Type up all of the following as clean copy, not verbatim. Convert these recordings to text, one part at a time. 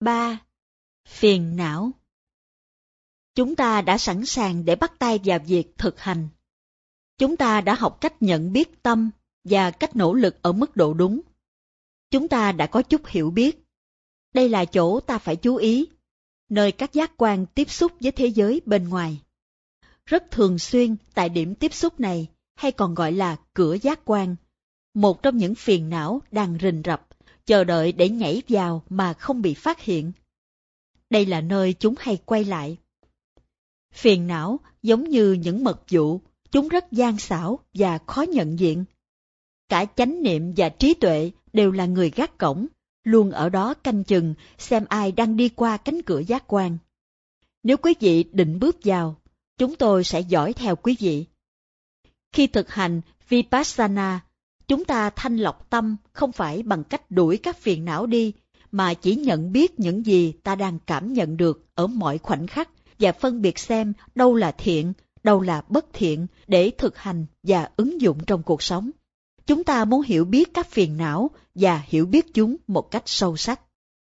3. Phiền não. Chúng ta đã sẵn sàng để bắt tay vào việc thực hành. Chúng ta đã học cách nhận biết tâm và cách nỗ lực ở mức độ đúng. Chúng ta đã có chút hiểu biết. Đây là chỗ ta phải chú ý, nơi các giác quan tiếp xúc với thế giới bên ngoài. Rất thường xuyên tại điểm tiếp xúc này, hay còn gọi là cửa giác quan, một trong những phiền não đang rình rập, chờ đợi để nhảy vào mà không bị phát hiện. Đây là nơi chúng hay quay lại. Phiền não giống như những mật vụ, chúng rất gian xảo và khó nhận diện. Cả chánh niệm và trí tuệ đều là người gác cổng, luôn ở đó canh chừng xem ai đang đi qua cánh cửa giác quan. Nếu quý vị định bước vào, chúng tôi sẽ dõi theo quý vị. Khi thực hành Vipassana, chúng ta thanh lọc tâm không phải bằng cách đuổi các phiền não đi, mà chỉ nhận biết những gì ta đang cảm nhận được ở mọi khoảnh khắc và phân biệt xem đâu là thiện, đâu là bất thiện để thực hành và ứng dụng trong cuộc sống. Chúng ta muốn hiểu biết các phiền não và hiểu biết chúng một cách sâu sắc.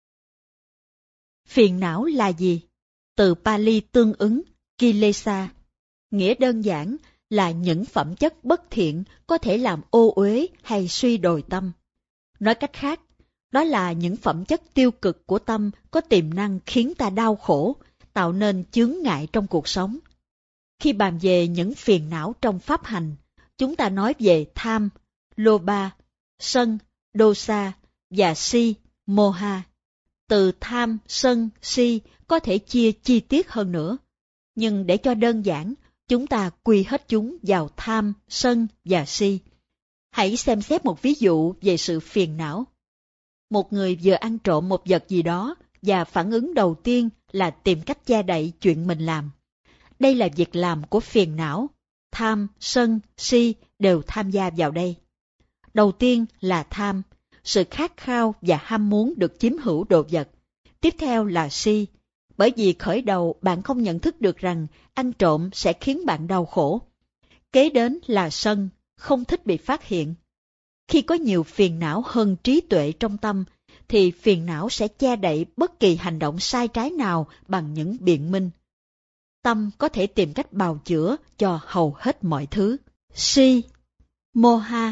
Phiền não là gì? Từ Pali tương ứng, Kilesa. Nghĩa đơn giản là những phẩm chất bất thiện có thể làm ô uế hay suy đồi tâm. Nói cách khác, đó là những phẩm chất tiêu cực của tâm có tiềm năng khiến ta đau khổ, tạo nên chướng ngại trong cuộc sống. Khi bàn về những phiền não trong pháp hành, chúng ta nói về tham, lobha, sân, dosa và si, moha. Từ tham, sân, si có thể chia chi tiết hơn nữa, nhưng để cho đơn giản, chúng ta quy hết chúng vào tham, sân và si. Hãy xem xét một ví dụ về sự phiền não. Một người vừa ăn trộm một vật gì đó và phản ứng đầu tiên là tìm cách che đậy chuyện mình làm. Đây là việc làm của phiền não. Tham, sân, si đều tham gia vào đây. Đầu tiên là tham, sự khát khao và ham muốn được chiếm hữu đồ vật. Tiếp theo là si, bởi vì khởi đầu bạn không nhận thức được rằng ăn trộm sẽ khiến bạn đau khổ. Kế đến là sân, không thích bị phát hiện. Khi có nhiều phiền não hơn trí tuệ trong tâm, thì phiền não sẽ che đậy bất kỳ hành động sai trái nào bằng những biện minh. Tâm có thể tìm cách bào chữa cho hầu hết mọi thứ. Si, moha.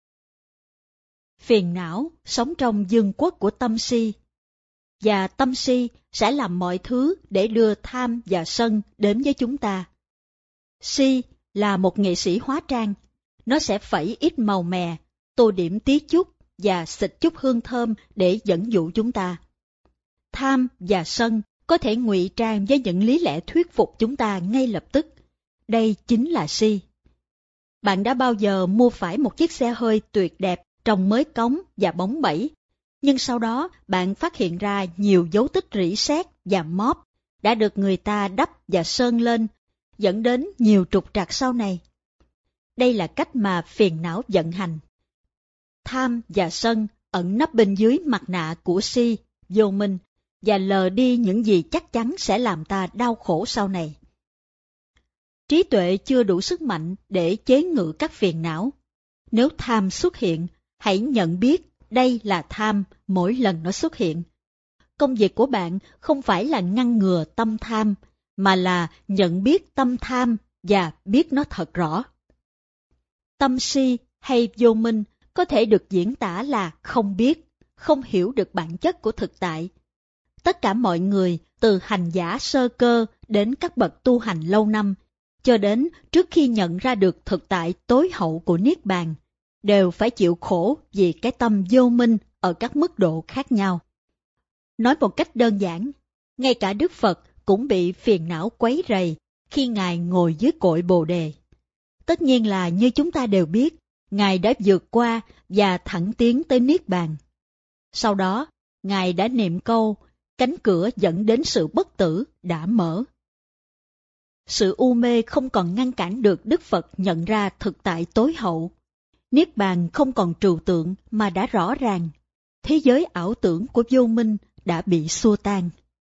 Phiền não sống trong vương quốc của tâm si, và tâm si sẽ làm mọi thứ để đưa tham và sân đến với chúng ta. Si là một nghệ sĩ hóa trang, nó sẽ phẩy ít màu mè, tô điểm tí chút và xịt chút hương thơm để dẫn dụ chúng ta. Tham và sân có thể ngụy trang với những lý lẽ thuyết phục chúng ta ngay lập tức. Đây chính là si. Bạn đã bao giờ mua phải một chiếc xe hơi tuyệt đẹp, trông mới cống và bóng bẩy, nhưng sau đó bạn phát hiện ra nhiều dấu tích rỉ sét và móp đã được người ta đắp và sơn lên, dẫn đến nhiều trục trặc sau này. Đây là cách mà phiền não vận hành. Tham và sân ẩn nấp bên dưới mặt nạ của si, vô minh, và lờ đi những gì chắc chắn sẽ làm ta đau khổ sau này. Trí tuệ chưa đủ sức mạnh để chế ngự các phiền não. Nếu tham xuất hiện, hãy nhận biết đây là tham mỗi lần nó xuất hiện. Công việc của bạn không phải là ngăn ngừa tâm tham, mà là nhận biết tâm tham và biết nó thật rõ. Tâm si hay vô minh có thể được diễn tả là không biết, không hiểu được bản chất của thực tại. Tất cả mọi người, từ hành giả sơ cơ đến các bậc tu hành lâu năm, cho đến trước khi nhận ra được thực tại tối hậu của Niết Bàn, đều phải chịu khổ vì cái tâm vô minh ở các mức độ khác nhau. Nói một cách đơn giản, ngay cả Đức Phật cũng bị phiền não quấy rầy khi Ngài ngồi dưới cội Bồ Đề. Tất nhiên là như chúng ta đều biết, Ngài đã vượt qua và thẳng tiến tới Niết Bàn. Sau đó, Ngài đã niệm câu, cánh cửa dẫn đến sự bất tử đã mở. Sự u mê không còn ngăn cản được Đức Phật nhận ra thực tại tối hậu. Niết Bàn không còn trừu tượng mà đã rõ ràng. Thế giới ảo tưởng của vô minh đã bị xua tan.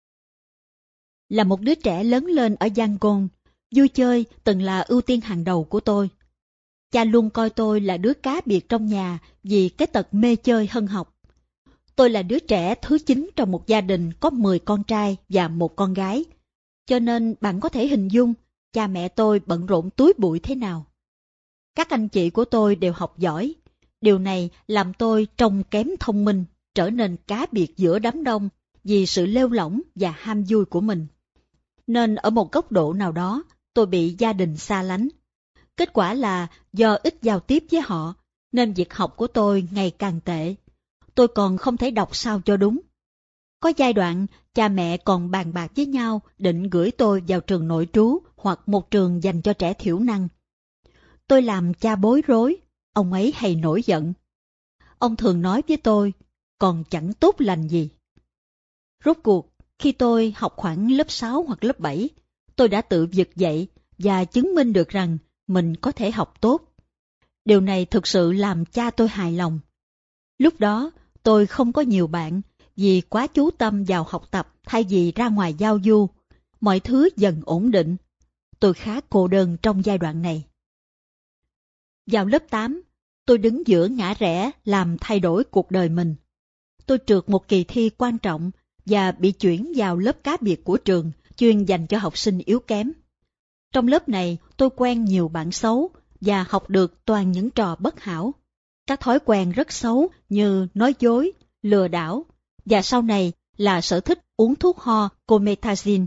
Là một đứa trẻ lớn lên ở Yangon, vui chơi từng là ưu tiên hàng đầu của tôi. Cha luôn coi tôi là đứa cá biệt trong nhà vì cái tật mê chơi hơn học. Tôi là đứa trẻ thứ 9 trong một gia đình có 10 con trai và một con gái. Cho nên bạn có thể hình dung cha mẹ tôi bận rộn túi bụi thế nào. Các anh chị của tôi đều học giỏi. Điều này làm tôi trông kém thông minh, trở nên cá biệt giữa đám đông vì sự lêu lỏng và ham vui của mình. Nên ở một góc độ nào đó, tôi bị gia đình xa lánh. Kết quả là do ít giao tiếp với họ, nên việc học của tôi ngày càng tệ. Tôi còn không thể đọc sao cho đúng. Có giai đoạn, cha mẹ còn bàn bạc với nhau định gửi tôi vào trường nội trú hoặc một trường dành cho trẻ thiểu năng. Tôi làm cha bối rối, ông ấy hay nổi giận. Ông thường nói với tôi, còn chẳng tốt lành gì. Rốt cuộc, khi tôi học khoảng lớp 6 hoặc lớp 7, tôi đã tự vực dậy và chứng minh được rằng mình có thể học tốt. Điều này thực sự làm cha tôi hài lòng. Lúc đó, tôi không có nhiều bạn vì quá chú tâm vào học tập thay vì ra ngoài giao du. Mọi thứ dần ổn định. Tôi khá cô đơn trong giai đoạn này. Vào lớp 8, tôi đứng giữa ngã rẽ làm thay đổi cuộc đời mình. Tôi trượt một kỳ thi quan trọng và bị chuyển vào lớp cá biệt của trường chuyên dành cho học sinh yếu kém. Trong lớp này, tôi quen nhiều bạn xấu và học được toàn những trò bất hảo. Các thói quen rất xấu như nói dối, lừa đảo và sau này là sở thích uống thuốc ho Comethazine.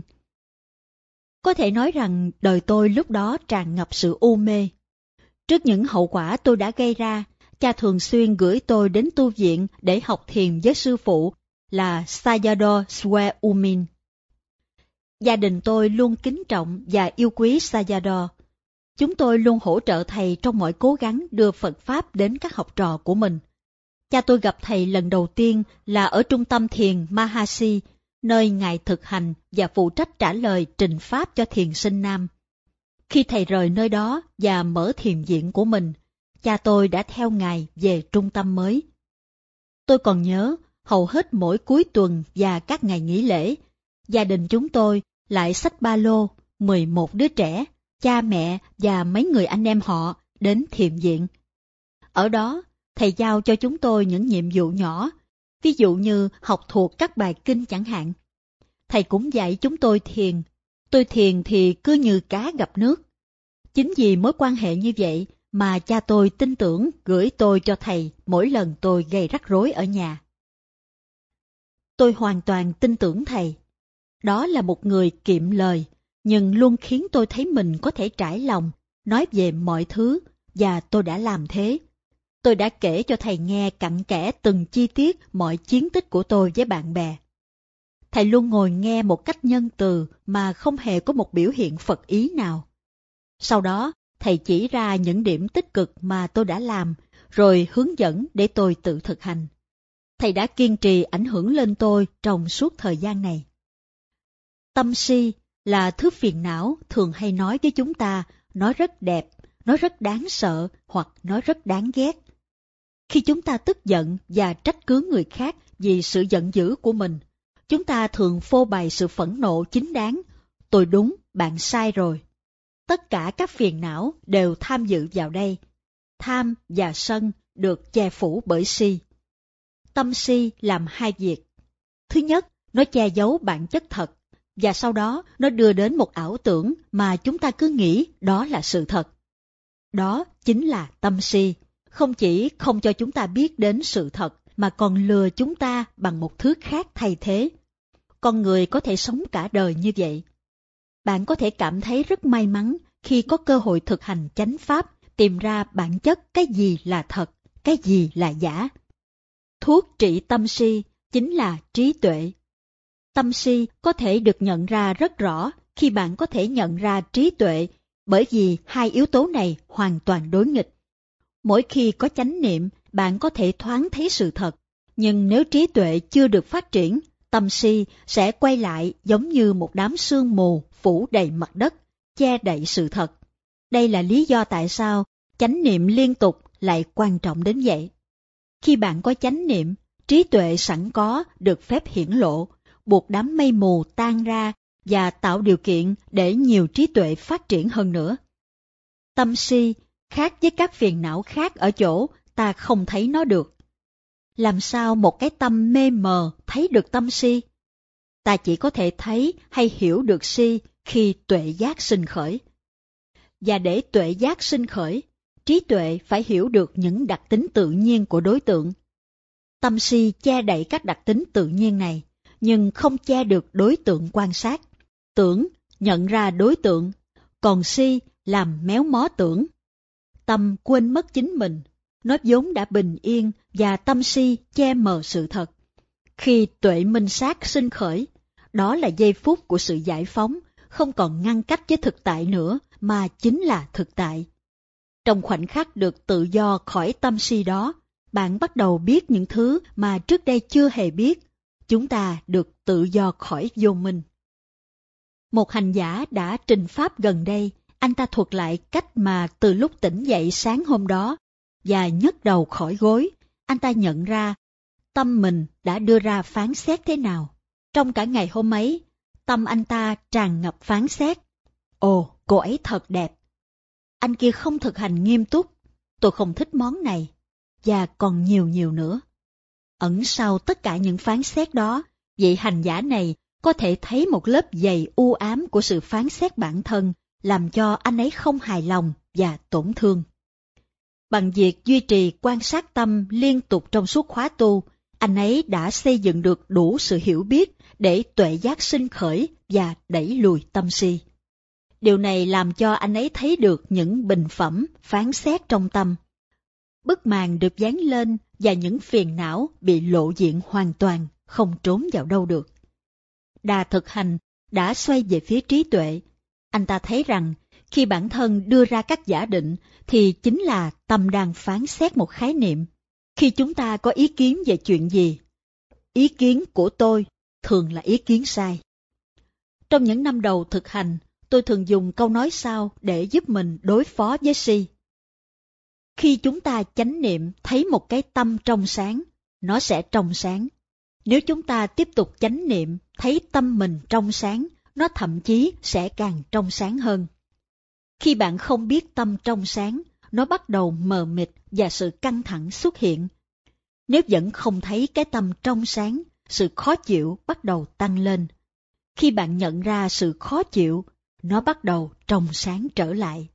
Có thể nói rằng đời tôi lúc đó tràn ngập sự u mê. Trước những hậu quả tôi đã gây ra, cha thường xuyên gửi tôi đến tu viện để học thiền với sư phụ là Sayadaw Sweumin. Gia đình tôi luôn kính trọng và yêu quý Sayadaw. Chúng tôi luôn hỗ trợ thầy trong mọi cố gắng đưa Phật Pháp đến các học trò của mình. Cha tôi gặp thầy lần đầu tiên là ở trung tâm thiền Mahasi, nơi ngài thực hành và phụ trách trả lời trình pháp cho thiền sinh nam. Khi thầy rời nơi đó và mở thiền viện của mình, cha tôi đã theo ngài về trung tâm mới. Tôi còn nhớ, hầu hết mỗi cuối tuần và các ngày nghỉ lễ, gia đình chúng tôi lại xách ba lô, 11 đứa trẻ, cha mẹ và mấy người anh em họ đến thiền viện. Ở đó, thầy giao cho chúng tôi những nhiệm vụ nhỏ, ví dụ như học thuộc các bài kinh chẳng hạn. Thầy cũng dạy chúng tôi thiền. Tôi thiền thì cứ như cá gặp nước. Chính vì mối quan hệ như vậy mà cha tôi tin tưởng gửi tôi cho thầy mỗi lần tôi gây rắc rối ở nhà. Tôi hoàn toàn tin tưởng thầy. Đó là một người kiệm lời, nhưng luôn khiến tôi thấy mình có thể trải lòng, nói về mọi thứ, và tôi đã làm thế. Tôi đã kể cho thầy nghe cặn kẽ từng chi tiết mọi chiến tích của tôi với bạn bè. Thầy luôn ngồi nghe một cách nhân từ mà không hề có một biểu hiện Phật ý nào. Sau đó, thầy chỉ ra những điểm tích cực mà tôi đã làm, rồi hướng dẫn để tôi tự thực hành. Thầy đã kiên trì ảnh hưởng lên tôi trong suốt thời gian này. Tâm si là thứ phiền não thường hay nói với chúng ta, nói rất đẹp, nói rất đáng sợ hoặc nói rất đáng ghét. Khi chúng ta tức giận và trách cứ người khác vì sự giận dữ của mình, chúng ta thường phô bày sự phẫn nộ chính đáng, tôi đúng, bạn sai rồi. Tất cả các phiền não đều tham dự vào đây. Tham và sân được che phủ bởi si. Tâm si làm hai việc. Thứ nhất, nó che giấu bản chất thật, và sau đó nó đưa đến một ảo tưởng mà chúng ta cứ nghĩ đó là sự thật. Đó chính là tâm si, không chỉ không cho chúng ta biết đến sự thật, mà còn lừa chúng ta bằng một thứ khác thay thế. Con người có thể sống cả đời như vậy. Bạn có thể cảm thấy rất may mắn khi có cơ hội thực hành chánh pháp, tìm ra bản chất cái gì là thật, cái gì là giả. Thuốc trị tâm si chính là trí tuệ. Tâm si có thể được nhận ra rất rõ khi bạn có thể nhận ra trí tuệ, bởi vì hai yếu tố này hoàn toàn đối nghịch. Mỗi khi có chánh niệm, bạn có thể thoáng thấy sự thật, nhưng nếu trí tuệ chưa được phát triển, tâm si sẽ quay lại giống như một đám sương mù phủ đầy mặt đất, che đậy sự thật. Đây là lý do tại sao chánh niệm liên tục lại quan trọng đến vậy. Khi bạn có chánh niệm, trí tuệ sẵn có được phép hiển lộ, buộc đám mây mù tan ra và tạo điều kiện để nhiều trí tuệ phát triển hơn nữa. Tâm si khác với các phiền não khác ở chỗ ta không thấy nó được. Làm sao một cái tâm mê mờ thấy được tâm si? Ta chỉ có thể thấy hay hiểu được si khi tuệ giác sinh khởi. Và để tuệ giác sinh khởi, trí tuệ phải hiểu được những đặc tính tự nhiên của đối tượng. Tâm si che đậy các đặc tính tự nhiên này, nhưng không che được đối tượng quan sát. Tưởng nhận ra đối tượng, còn si làm méo mó tưởng. Tâm quên mất chính mình, nó vốn đã bình yên và tâm si che mờ sự thật. Khi tuệ minh sát sinh khởi, đó là giây phút của sự giải phóng, không còn ngăn cách với thực tại nữa mà chính là thực tại. Trong khoảnh khắc được tự do khỏi tâm si đó, bạn bắt đầu biết những thứ mà trước đây chưa hề biết. Chúng ta được tự do khỏi vô minh. Một hành giả đã trình pháp gần đây, anh ta thuật lại cách mà từ lúc tỉnh dậy sáng hôm đó và nhấc đầu khỏi gối, anh ta nhận ra tâm mình đã đưa ra phán xét thế nào. Trong cả ngày hôm ấy, tâm anh ta tràn ngập phán xét. Ồ, cô ấy thật đẹp. Anh kia không thực hành nghiêm túc. Tôi không thích món này. Và còn nhiều nữa. Ẩn sau tất cả những phán xét đó, vị hành giả này có thể thấy một lớp dày u ám của sự phán xét bản thân, làm cho anh ấy không hài lòng và tổn thương. Bằng việc duy trì quan sát tâm liên tục trong suốt khóa tu, anh ấy đã xây dựng được đủ sự hiểu biết để tuệ giác sinh khởi và đẩy lùi tâm si. Điều này làm cho anh ấy thấy được những bình phẩm, phán xét trong tâm. Bức màn được dán lên và những phiền não bị lộ diện hoàn toàn, không trốn vào đâu được. Đà thực hành đã xoay về phía trí tuệ. Anh ta thấy rằng khi bản thân đưa ra các giả định thì chính là tâm đang phán xét một khái niệm. Khi chúng ta có ý kiến về chuyện gì, ý kiến của tôi thường là ý kiến sai. Trong những năm đầu thực hành, tôi thường dùng câu nói sau để giúp mình đối phó với si. Khi chúng ta chánh niệm thấy một cái tâm trong sáng, nó sẽ trong sáng. Nếu chúng ta tiếp tục chánh niệm thấy tâm mình trong sáng, nó thậm chí sẽ càng trong sáng hơn. Khi bạn không biết tâm trong sáng, nó bắt đầu mờ mịt và sự căng thẳng xuất hiện. Nếu vẫn không thấy cái tâm trong sáng, sự khó chịu bắt đầu tăng lên. Khi bạn nhận ra sự khó chịu, nó bắt đầu trong sáng trở lại.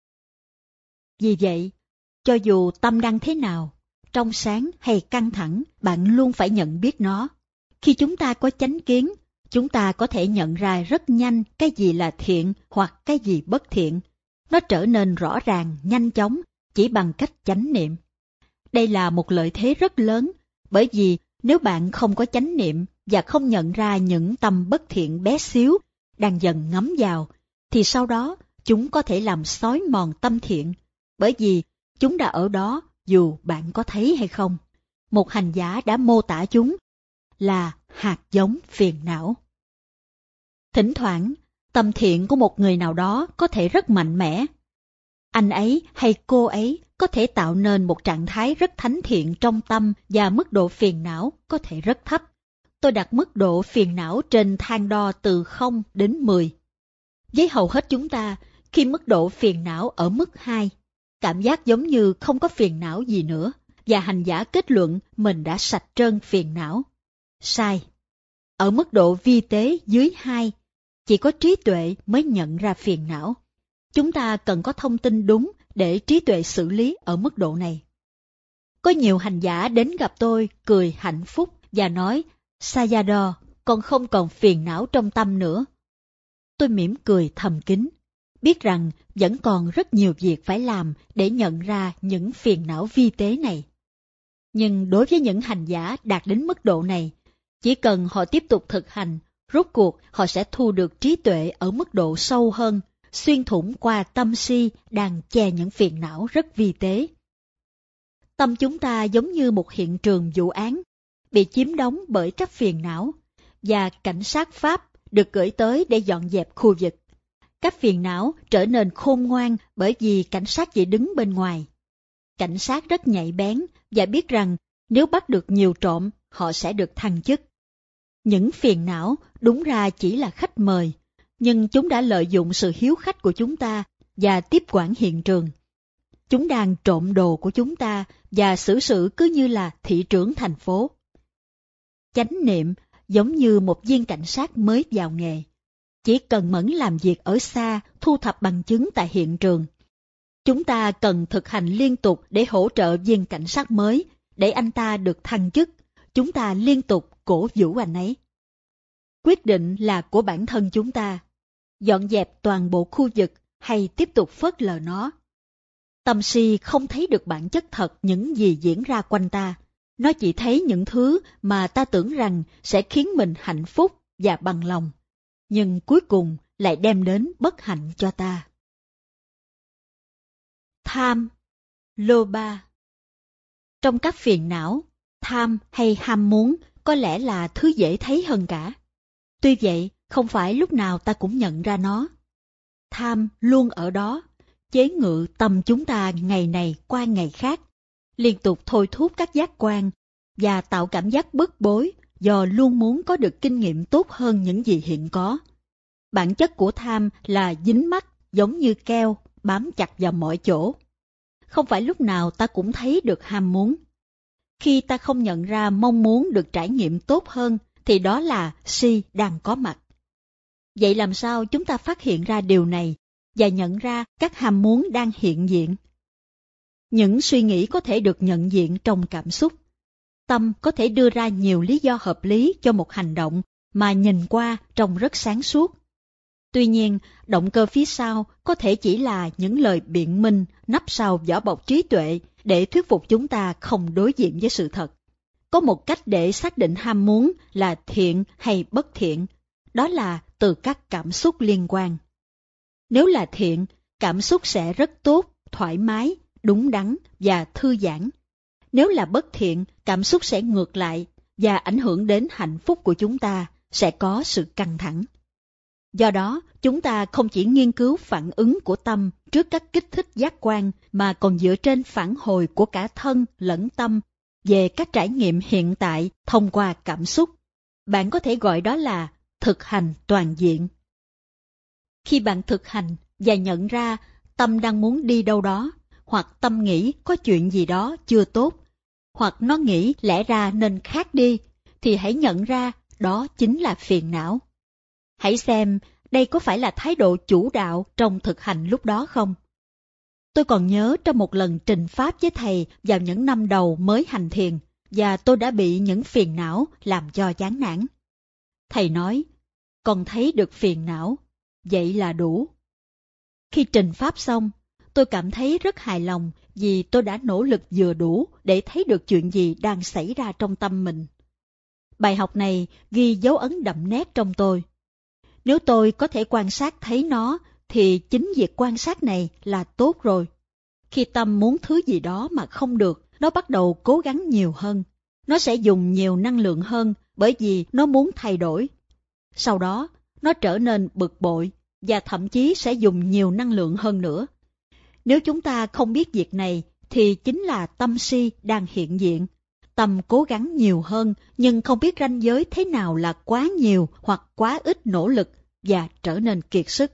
Vì vậy, cho dù tâm đang thế nào, trong sáng hay căng thẳng, bạn luôn phải nhận biết nó. Khi chúng ta có chánh kiến, chúng ta có thể nhận ra rất nhanh cái gì là thiện hoặc cái gì bất thiện. Nó trở nên rõ ràng, nhanh chóng, chỉ bằng cách chánh niệm. Đây là một lợi thế rất lớn, bởi vì nếu bạn không có chánh niệm và không nhận ra những tâm bất thiện bé xíu đang dần ngấm vào, thì sau đó chúng có thể làm xói mòn tâm thiện, bởi vì chúng đã ở đó dù bạn có thấy hay không. Một hành giả đã mô tả chúng là hạt giống phiền não. Thỉnh thoảng, tâm thiện của một người nào đó có thể rất mạnh mẽ. Anh ấy hay cô ấy có thể tạo nên một trạng thái rất thánh thiện trong tâm và mức độ phiền não có thể rất thấp. Tôi đặt mức độ phiền não trên thang đo từ 0 đến 10. Với hầu hết chúng ta, khi mức độ phiền não ở mức 2, cảm giác giống như không có phiền não gì nữa, và hành giả kết luận mình đã sạch trơn phiền não. Sai. Ở mức độ vi tế dưới 2, chỉ có trí tuệ mới nhận ra phiền não. Chúng ta cần có thông tin đúng để trí tuệ xử lý ở mức độ này. Có nhiều hành giả đến gặp tôi cười hạnh phúc và nói, Sayadaw, con không còn phiền não trong tâm nữa. Tôi mỉm cười thầm kín, biết rằng vẫn còn rất nhiều việc phải làm để nhận ra những phiền não vi tế này. Nhưng đối với những hành giả đạt đến mức độ này, chỉ cần họ tiếp tục thực hành, rốt cuộc họ sẽ thu được trí tuệ ở mức độ sâu hơn, xuyên thủng qua tâm si đang che những phiền não rất vi tế. Tâm chúng ta giống như một hiện trường vụ án, bị chiếm đóng bởi các phiền não, và cảnh sát Pháp được gửi tới để dọn dẹp khu vực. Các phiền não trở nên khôn ngoan bởi vì cảnh sát chỉ đứng bên ngoài. Cảnh sát rất nhạy bén và biết rằng nếu bắt được nhiều trộm, họ sẽ được thăng chức. Những phiền não đúng ra chỉ là khách mời, nhưng chúng đã lợi dụng sự hiếu khách của chúng ta và tiếp quản hiện trường. Chúng đang trộm đồ của chúng ta và xử sự cứ như là thị trưởng thành phố. Chánh niệm giống như một viên cảnh sát mới vào nghề. Chỉ cần mẫn làm việc ở xa, thu thập bằng chứng tại hiện trường. Chúng ta cần thực hành liên tục để hỗ trợ viên cảnh sát mới, để anh ta được thăng chức. Chúng ta liên tục cổ vũ anh ấy. Quyết định là của bản thân chúng ta. Dọn dẹp toàn bộ khu vực hay tiếp tục phớt lờ nó. Tâm si không thấy được bản chất thật những gì diễn ra quanh ta. Nó chỉ thấy những thứ mà ta tưởng rằng sẽ khiến mình hạnh phúc và bằng lòng, nhưng cuối cùng lại đem đến bất hạnh cho ta. Tham, Lobha. Trong các phiền não, tham hay ham muốn có lẽ là thứ dễ thấy hơn cả. Tuy vậy, không phải lúc nào ta cũng nhận ra nó. Tham luôn ở đó, chế ngự tâm chúng ta ngày này qua ngày khác, liên tục thôi thúc các giác quan và tạo cảm giác bức bối do luôn muốn có được kinh nghiệm tốt hơn những gì hiện có. Bản chất của tham là dính mắc giống như keo, bám chặt vào mọi chỗ. Không phải lúc nào ta cũng thấy được ham muốn. Khi ta không nhận ra mong muốn được trải nghiệm tốt hơn, thì đó là si đang có mặt. Vậy làm sao chúng ta phát hiện ra điều này và nhận ra các ham muốn đang hiện diện? Những suy nghĩ có thể được nhận diện trong cảm xúc. Tâm có thể đưa ra nhiều lý do hợp lý cho một hành động mà nhìn qua trông rất sáng suốt. Tuy nhiên, động cơ phía sau có thể chỉ là những lời biện minh nấp sau vỏ bọc trí tuệ để thuyết phục chúng ta không đối diện với sự thật. Có một cách để xác định ham muốn là thiện hay bất thiện, đó là từ các cảm xúc liên quan. Nếu là thiện, cảm xúc sẽ rất tốt, thoải mái, đúng đắn và thư giãn. Nếu là bất thiện, cảm xúc sẽ ngược lại và ảnh hưởng đến hạnh phúc của chúng ta, sẽ có sự căng thẳng. Do đó, chúng ta không chỉ nghiên cứu phản ứng của tâm trước các kích thích giác quan mà còn dựa trên phản hồi của cả thân lẫn tâm về các trải nghiệm hiện tại thông qua cảm xúc. Bạn có thể gọi đó là thực hành toàn diện. Khi bạn thực hành và nhận ra tâm đang muốn đi đâu đó, hoặc tâm nghĩ có chuyện gì đó chưa tốt, hoặc nó nghĩ lẽ ra nên khác đi, thì hãy nhận ra đó chính là phiền não. Hãy xem đây có phải là thái độ chủ đạo trong thực hành lúc đó không? Tôi còn nhớ trong một lần trình pháp với thầy vào những năm đầu mới hành thiền, và tôi đã bị những phiền não làm cho chán nản. Thầy nói, con thấy được phiền não, vậy là đủ. Khi trình pháp xong, tôi cảm thấy rất hài lòng vì tôi đã nỗ lực vừa đủ để thấy được chuyện gì đang xảy ra trong tâm mình. Bài học này ghi dấu ấn đậm nét trong tôi. Nếu tôi có thể quan sát thấy nó, thì chính việc quan sát này là tốt rồi. Khi tâm muốn thứ gì đó mà không được, nó bắt đầu cố gắng nhiều hơn. Nó sẽ dùng nhiều năng lượng hơn bởi vì nó muốn thay đổi. Sau đó, nó trở nên bực bội và thậm chí sẽ dùng nhiều năng lượng hơn nữa. Nếu chúng ta không biết việc này, thì chính là tâm si đang hiện diện. Tâm cố gắng nhiều hơn nhưng không biết ranh giới thế nào là quá nhiều hoặc quá ít nỗ lực và trở nên kiệt sức.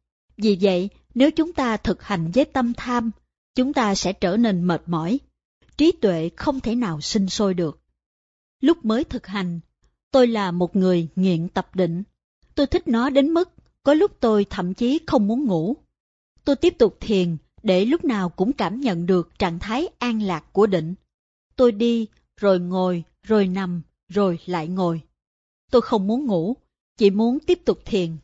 Vì vậy, nếu chúng ta thực hành với tâm tham, chúng ta sẽ trở nên mệt mỏi. Trí tuệ không thể nào sinh sôi được. Lúc mới thực hành, tôi là một người nghiện tập định. Tôi thích nó đến mức có lúc tôi thậm chí không muốn ngủ. Tôi tiếp tục thiền để lúc nào cũng cảm nhận được trạng thái an lạc của định. Tôi đi, rồi ngồi, rồi nằm, rồi lại ngồi. Tôi không muốn ngủ, chỉ muốn tiếp tục thiền.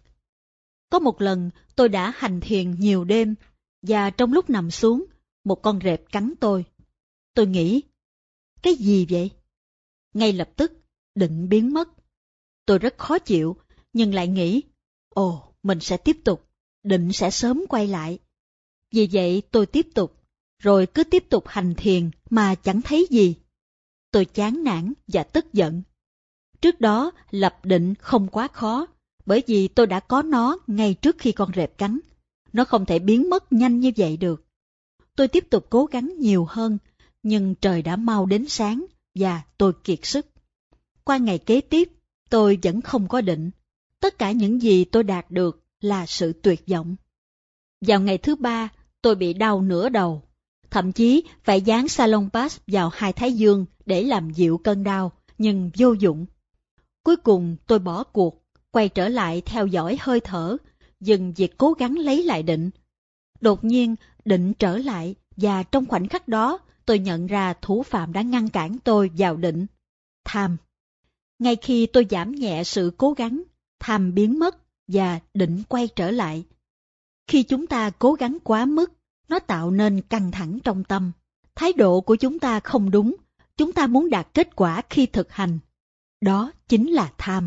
Có một lần tôi đã hành thiền nhiều đêm, và trong lúc nằm xuống, một con rệp cắn tôi. Tôi nghĩ, cái gì vậy? Ngay lập tức, định biến mất. Tôi rất khó chịu, nhưng lại nghĩ, mình sẽ tiếp tục, định sẽ sớm quay lại. Vì vậy tôi tiếp tục, rồi cứ tiếp tục hành thiền mà chẳng thấy gì. Tôi chán nản và tức giận. Trước đó lập định không quá khó, bởi vì tôi đã có nó ngay trước khi con rệp cắn. Nó không thể biến mất nhanh như vậy được. Tôi tiếp tục cố gắng nhiều hơn, nhưng trời đã mau đến sáng và tôi kiệt sức. Qua ngày kế tiếp, tôi vẫn không có định. Tất cả những gì tôi đạt được là sự tuyệt vọng. Vào ngày thứ ba, tôi bị đau nửa đầu. thậm chí phải dán Salon Pass vào hai thái dương để làm dịu cơn đau, nhưng vô dụng. Cuối cùng tôi bỏ cuộc, quay trở lại theo dõi hơi thở, dừng việc cố gắng lấy lại định. Đột nhiên, định trở lại, và trong khoảnh khắc đó, tôi nhận ra thủ phạm đã ngăn cản tôi vào định. Tham. Ngay khi tôi giảm nhẹ sự cố gắng, tham biến mất và định quay trở lại. Khi chúng ta cố gắng quá mức, nó tạo nên căng thẳng trong tâm. Thái độ của chúng ta không đúng, chúng ta muốn đạt kết quả khi thực hành. Đó chính là tham.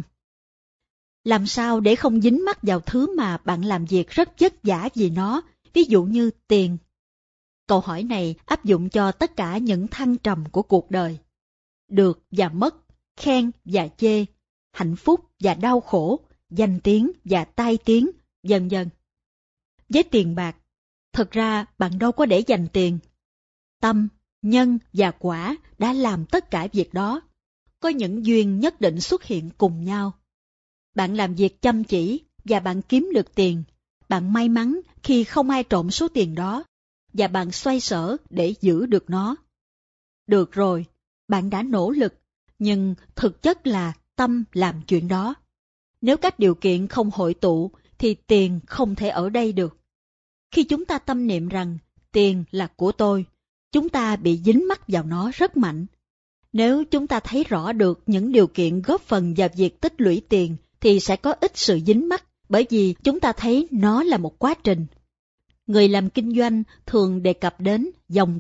Làm sao để không dính mắc vào thứ mà bạn làm việc rất vất vả vì nó, ví dụ như tiền? Câu hỏi này áp dụng cho tất cả những thăng trầm của cuộc đời. Được và mất, khen và chê, hạnh phúc và đau khổ, danh tiếng và tai tiếng, vân vân. Với tiền bạc, thực ra bạn đâu có để dành tiền. Tâm, nhân và quả đã làm tất cả việc đó. Có những duyên nhất định xuất hiện cùng nhau. Bạn làm việc chăm chỉ và bạn kiếm được tiền. Bạn may mắn khi không ai trộm số tiền đó, và bạn xoay sở để giữ được nó. Được rồi, bạn đã nỗ lực, nhưng thực chất là tâm làm chuyện đó. Nếu các điều kiện không hội tụ, thì tiền không thể ở đây được. Khi chúng ta tâm niệm rằng tiền là của tôi, chúng ta bị dính mắc vào nó rất mạnh. Nếu chúng ta thấy rõ được những điều kiện góp phần vào việc tích lũy tiền, thì sẽ có ít sự dính mắc, bởi vì chúng ta thấy nó là một quá trình. Người làm kinh doanh thường đề cập đến dòng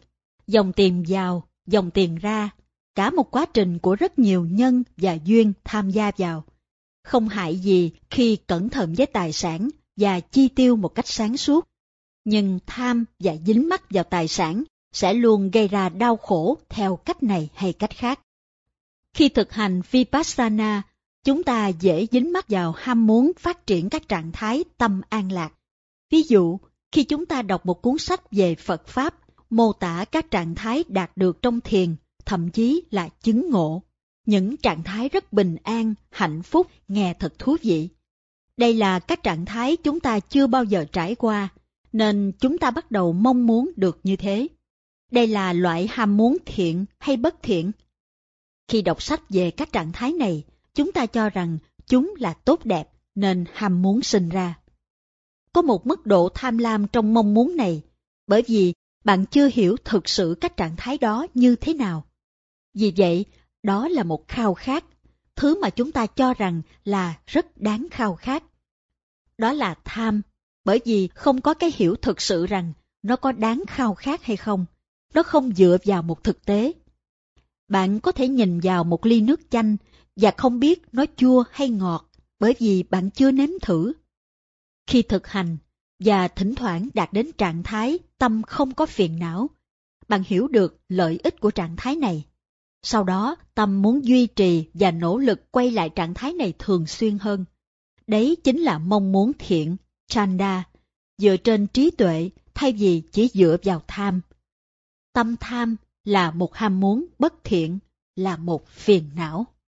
tiền vào, dòng tiền ra, cả một quá trình của rất nhiều nhân và duyên tham gia vào. Không hại gì khi cẩn thận với tài sản và chi tiêu một cách sáng suốt. Nhưng tham và dính mắc vào tài sản sẽ luôn gây ra đau khổ theo cách này hay cách khác. Khi thực hành Vipassana, chúng ta dễ dính mắc vào ham muốn phát triển các trạng thái tâm an lạc. Ví dụ, khi chúng ta đọc một cuốn sách về Phật Pháp, mô tả các trạng thái đạt được trong thiền, thậm chí là chứng ngộ. Những trạng thái rất bình an, hạnh phúc, nghe thật thú vị. Đây là các trạng thái chúng ta chưa bao giờ trải qua, nên chúng ta bắt đầu mong muốn được như thế. Đây là loại ham muốn thiện hay bất thiện? Khi đọc sách về các trạng thái này, chúng ta cho rằng chúng là tốt đẹp, nên ham muốn sinh ra. Có một mức độ tham lam trong mong muốn này, bởi vì bạn chưa hiểu thực sự các trạng thái đó như thế nào. Vì vậy, đó là một khao khát, thứ mà chúng ta cho rằng là rất đáng khao khát. Đó là tham, bởi vì không có cái hiểu thực sự rằng nó có đáng khao khát hay không. Nó không dựa vào một thực tế. Bạn có thể nhìn vào một ly nước chanh và không biết nó chua hay ngọt, bởi vì bạn chưa nếm thử. Khi thực hành và thỉnh thoảng đạt đến trạng thái tâm không có phiền não, bạn hiểu được lợi ích của trạng thái này. Sau đó, tâm muốn duy trì và nỗ lực quay lại trạng thái này thường xuyên hơn. Đấy chính là mong muốn thiện, chanda, dựa trên trí tuệ thay vì chỉ dựa vào tham. Tâm tham là một ham muốn bất thiện, là một phiền não.